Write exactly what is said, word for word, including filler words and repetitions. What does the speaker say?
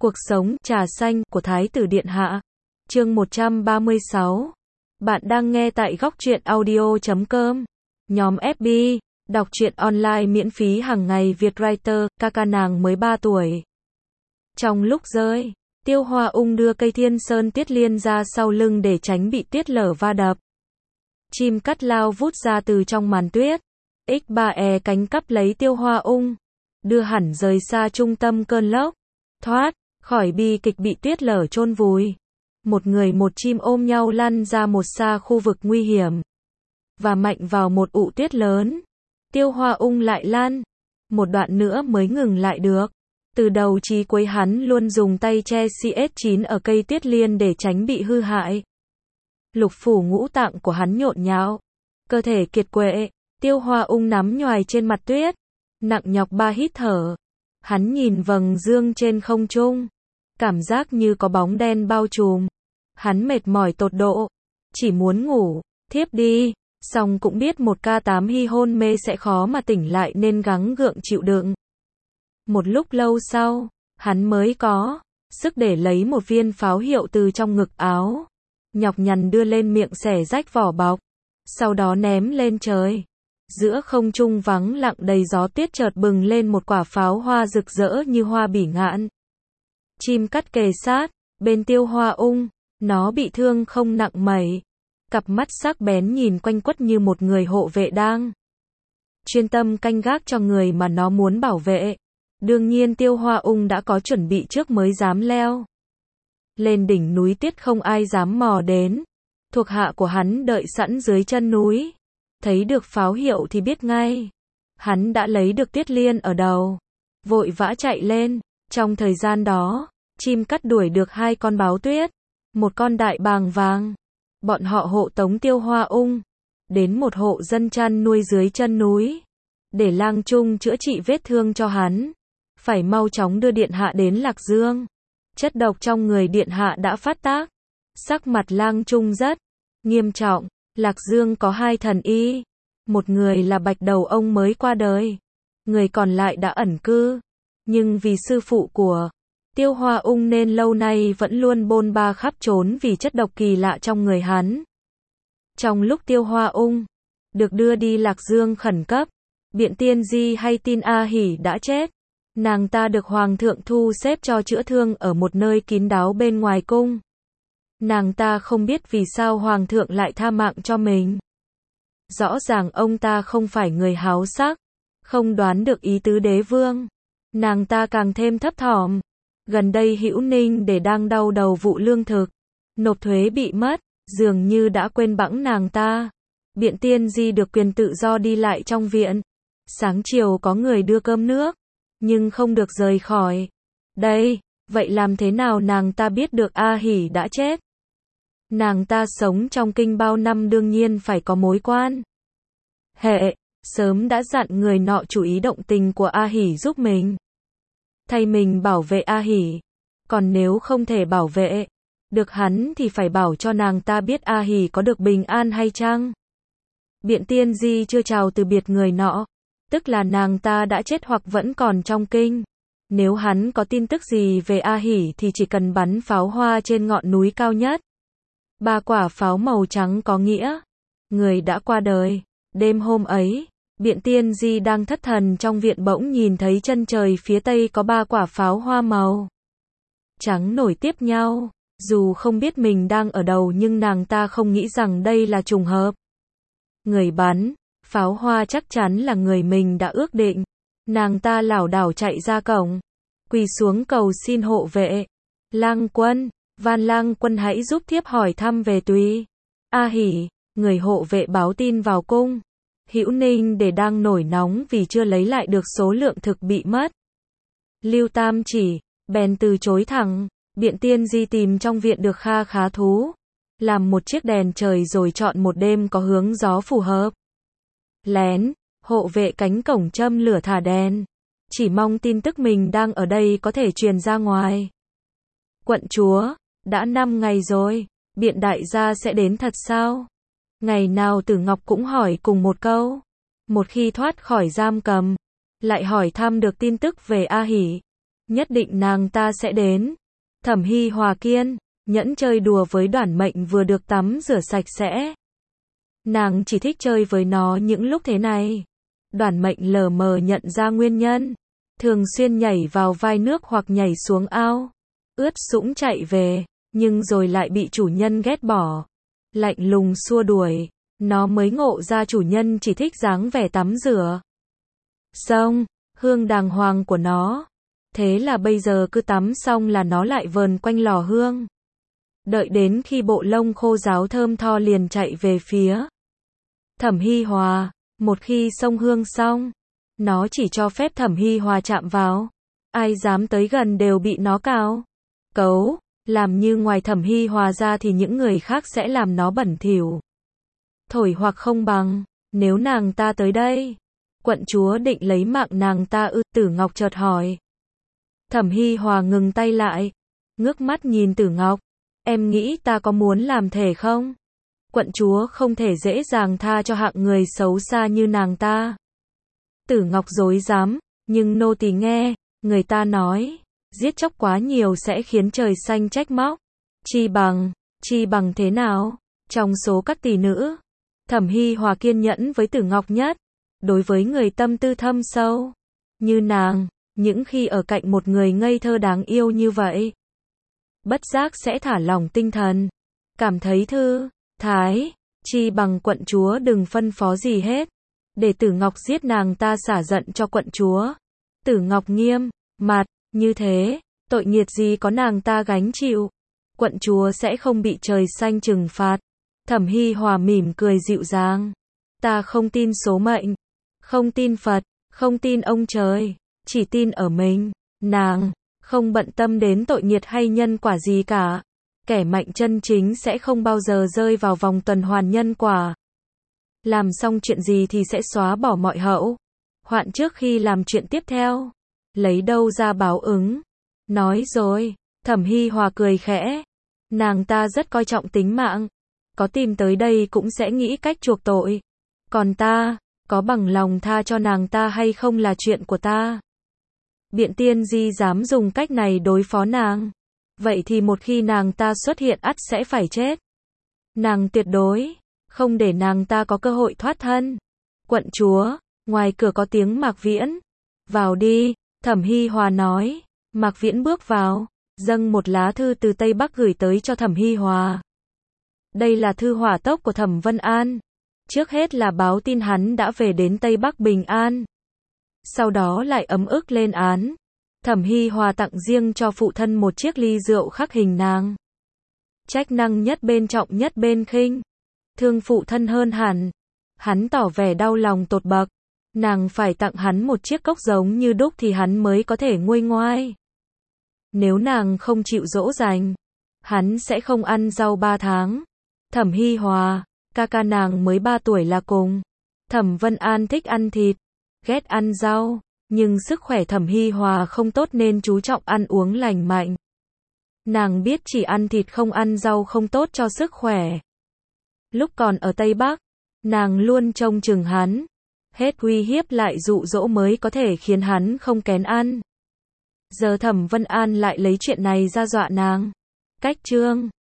Cuộc sống, trà xanh, của Thái tử Điện Hạ. Chương một trăm ba mươi sáu. Bạn đang nghe tại góc truyện audio chấm com. Nhóm ép bê, đọc truyện online miễn phí hàng ngày Việt Writer, ca ca nàng mới ba tuổi. Trong lúc rơi, Tiêu Hoa Ung đưa cây Thiên Sơn Tiết Liên ra sau lưng để tránh bị tuyết lở va đập. Chim cắt lao vút ra từ trong màn tuyết. ích ba e cánh cắp lấy Tiêu Hoa Ung, đưa hẳn rời xa trung tâm cơn lốc, thoát khỏi bi kịch bị tuyết lở chôn vùi. Một người một chim ôm nhau lăn ra một xa khu vực nguy hiểm, và mạnh vào một ụ tuyết lớn. Tiêu Hoa Ung lại lăn, một đoạn nữa mới ngừng lại được. Từ đầu chí cuối hắn luôn dùng tay che xê ét chín ở cây Tiết Liên để tránh bị hư hại. Lục phủ ngũ tạng của hắn nhộn nhạo, cơ thể kiệt quệ. Tiêu Hoa Ung nắm nhoài trên mặt tuyết, nặng nhọc ba hít thở. Hắn nhìn vầng dương trên không trung, cảm giác như có bóng đen bao trùm. Hắn mệt mỏi tột độ, chỉ muốn ngủ, thiếp đi, song cũng biết một ca tám hy hôn mê sẽ khó mà tỉnh lại nên gắng gượng chịu đựng. Một lúc lâu sau, hắn mới có sức để lấy một viên pháo hiệu từ trong ngực áo, nhọc nhằn đưa lên miệng xẻ rách vỏ bọc, sau đó ném lên trời. Giữa không trung vắng lặng đầy gió tuyết chợt bừng lên một quả pháo hoa rực rỡ như hoa bỉ ngạn. Chim cắt kề sát bên Tiêu Hoa Ung, nó bị thương không nặng mẩy, cặp mắt sắc bén nhìn quanh quất như một người hộ vệ đang chuyên tâm canh gác cho người mà nó muốn bảo vệ. Đương nhiên Tiêu Hoa Ung đã có chuẩn bị trước mới dám leo lên đỉnh núi tuyết, không ai dám mò đến. Thuộc hạ của hắn đợi sẵn dưới chân núi, thấy được pháo hiệu thì biết ngay hắn đã lấy được Tiết Liên ở đầu, vội vã chạy lên. Trong thời gian đó, chim cắt đuổi được hai con báo tuyết, một con đại bàng vàng. Bọn họ hộ tống Tiêu Hoa Ung đến một hộ dân chăn nuôi dưới chân núi, để lang trung chữa trị vết thương cho hắn. Phải mau chóng đưa điện hạ đến Lạc Dương. Chất độc trong người điện hạ đã phát tác. Sắc mặt lang trung rất nghiêm trọng. Lạc Dương có hai thần y, một người là Bạch Đầu ông mới qua đời, người còn lại đã ẩn cư. Nhưng vì sư phụ của Tiêu Hoa Ung nên lâu nay vẫn luôn bôn ba khắp trốn vì chất độc kỳ lạ trong người hắn. Trong lúc Tiêu Hoa Ung được đưa đi Lạc Dương khẩn cấp, Biện Tiên Di hay tin A Hỉ đã chết. Nàng ta được Hoàng thượng thu xếp cho chữa thương ở một nơi kín đáo bên ngoài cung. Nàng ta không biết vì sao Hoàng thượng lại tha mạng cho mình. Rõ ràng ông ta không phải người háo sắc, không đoán được ý tứ đế vương. Nàng ta càng thêm thấp thỏm. Gần đây Hữu Ninh để đang đau đầu vụ lương thực, nộp thuế bị mất, dường như đã quên bẵng nàng ta. Biện Tiên Di được quyền tự do đi lại trong viện. Sáng chiều có người đưa cơm nước, nhưng không được rời khỏi đây. Vậy làm thế nào nàng ta biết được A Hỉ đã chết? Nàng ta sống trong kinh bao năm, đương nhiên phải có mối quan hệ. Sớm đã dặn người nọ chú ý động tình của A Hỉ giúp mình, thay mình bảo vệ A Hỉ. Còn nếu không thể bảo vệ được hắn thì phải bảo cho nàng ta biết A Hỉ có được bình an hay chăng. Biện Tiên Di chưa chào từ biệt người nọ, tức là nàng ta đã chết hoặc vẫn còn trong kinh. Nếu hắn có tin tức gì về A Hỉ thì chỉ cần bắn pháo hoa trên ngọn núi cao nhất. Ba quả pháo màu trắng có nghĩa người đã qua đời. Đêm hôm ấy, Biện Tiên Di đang thất thần trong viện bỗng nhìn thấy chân trời phía tây có ba quả pháo hoa màu trắng nối tiếp nhau. Dù không biết mình đang ở đâu nhưng nàng ta không nghĩ rằng đây là trùng hợp. Người bắn pháo hoa chắc chắn là người mình đã ước định. Nàng ta lảo đảo chạy ra cổng, quỳ xuống cầu xin hộ vệ. Lang quân, van lang quân hãy giúp thiếp hỏi thăm về Túy A Hỉ. Người hộ vệ báo tin vào cung. Hữu Ninh để đang nổi nóng vì chưa lấy lại được số lượng thực bị mất. Lưu Tam Chỉ bèn từ chối thẳng. Biện Tiên Di tìm trong viện được kha khá thú, làm một chiếc đèn trời rồi chọn một đêm có hướng gió phù hợp. Lén, hộ vệ cánh cổng châm lửa thả đèn, chỉ mong tin tức mình đang ở đây có thể truyền ra ngoài. Quận chúa, đã năm ngày rồi, Biện đại gia sẽ đến thật sao? Ngày nào Tử Ngọc cũng hỏi cùng một câu. Một khi thoát khỏi giam cầm, lại hỏi thăm được tin tức về A Hỉ. nhất định nàng ta sẽ đến. Thẩm Hy Hòa kiên nhẫn chơi đùa với Đoản Mệnh vừa được tắm rửa sạch sẽ. Nàng chỉ thích chơi với nó những lúc thế này. Đoản Mệnh lờ mờ nhận ra nguyên nhân, thường xuyên nhảy vào vai nước hoặc nhảy xuống ao, ướt sũng chạy về, nhưng rồi lại bị chủ nhân ghét bỏ, lạnh lùng xua đuổi. Nó mới ngộ ra chủ nhân chỉ thích dáng vẻ tắm rửa, xong, hương đàng hoàng của nó. Thế là bây giờ cứ tắm xong là nó lại vờn quanh lò hương. Đợi đến khi bộ lông khô ráo thơm tho liền chạy về phía Thẩm Hy Hòa. Một khi xông hương xong, nó chỉ cho phép Thẩm Hy Hòa chạm vào. Ai dám tới gần đều bị nó cào cấu, làm như ngoài Thẩm Hy Hòa ra thì những người khác sẽ làm nó bẩn thỉu. Thổi hoặc không bằng, nếu nàng ta tới đây, quận chúa định lấy mạng nàng ta ư? Tử Ngọc chợt hỏi. Thẩm Hy Hòa ngừng tay lại, ngước mắt nhìn Tử Ngọc. Em nghĩ ta có muốn làm thể không? Quận chúa không thể dễ dàng tha cho hạng người xấu xa như nàng ta. Tử Ngọc dối dám, nhưng nô tỳ nghe, người ta nói, giết chóc quá nhiều sẽ khiến trời xanh trách móc. Chi bằng, chi bằng thế nào? Trong số các tỷ nữ, Thẩm Hy Hòa kiên nhẫn với Tử Ngọc nhất. Đối với người tâm tư thâm sâu như nàng, những khi ở cạnh một người ngây thơ đáng yêu như vậy, bất giác sẽ thả lỏng tinh thần, cảm thấy thư thái. Chi bằng quận chúa đừng phân phó gì hết, để Tử Ngọc giết nàng ta xả giận cho quận chúa. Tử Ngọc nghiêm mặt, như thế, tội nghiệt gì có nàng ta gánh chịu, quận chúa sẽ không bị trời xanh trừng phạt. Thẩm Hy Hòa mỉm cười dịu dàng. Ta không tin số mệnh, không tin Phật, không tin ông trời, chỉ tin ở mình. Nàng không bận tâm đến tội nghiệt hay nhân quả gì cả. Kẻ mạnh chân chính sẽ không bao giờ rơi vào vòng tuần hoàn nhân quả. Làm xong chuyện gì thì sẽ xóa bỏ mọi hậu hoạn trước khi làm chuyện tiếp theo. Lấy đâu ra báo ứng? Nói rồi. Thẩm Hy Hòa cười khẽ. Nàng ta rất coi trọng tính mạng, có tìm tới đây cũng sẽ nghĩ cách chuộc tội. Còn ta, có bằng lòng tha cho nàng ta hay không là chuyện của ta. Biện Tiên Di dám dùng cách này đối phó nàng, vậy thì một khi nàng ta xuất hiện ắt sẽ phải chết. Nàng tuyệt đối không để nàng ta có cơ hội thoát thân. Quận chúa, ngoài cửa có tiếng Mạc Viễn. Vào đi, Thẩm Hy Hòa nói. Mạc Viễn bước vào, dâng một lá thư từ Tây Bắc gửi tới cho Thẩm Hy Hòa. Đây là thư hỏa tốc của Thẩm Vân An. Trước hết là báo tin hắn đã về đến Tây Bắc bình an. Sau đó lại ấm ức lên án. Thẩm Hy Hòa tặng riêng cho phụ thân một chiếc ly rượu khắc hình nàng. Trách năng nhất bên trọng nhất bên khinh. Thương phụ thân hơn hẳn. Hắn tỏ vẻ đau lòng tột bậc. Nàng phải tặng hắn một chiếc cốc giống như đúc thì hắn mới có thể nguôi ngoai. Nếu nàng không chịu dỗ dành, hắn sẽ không ăn rau ba tháng. Thẩm Hy Hòa, ca ca nàng mới ba tuổi là cùng. Thẩm Vân An thích ăn thịt, ghét ăn rau, nhưng sức khỏe Thẩm Hy Hòa không tốt nên chú trọng ăn uống lành mạnh. Nàng biết chỉ ăn thịt không ăn rau không tốt cho sức khỏe. Lúc còn ở Tây Bắc, nàng luôn trông chừng hắn, hết uy hiếp lại dụ dỗ mới có thể khiến hắn không kén ăn. Giờ Thẩm Vân An lại lấy chuyện này ra dọa nàng. Cách chương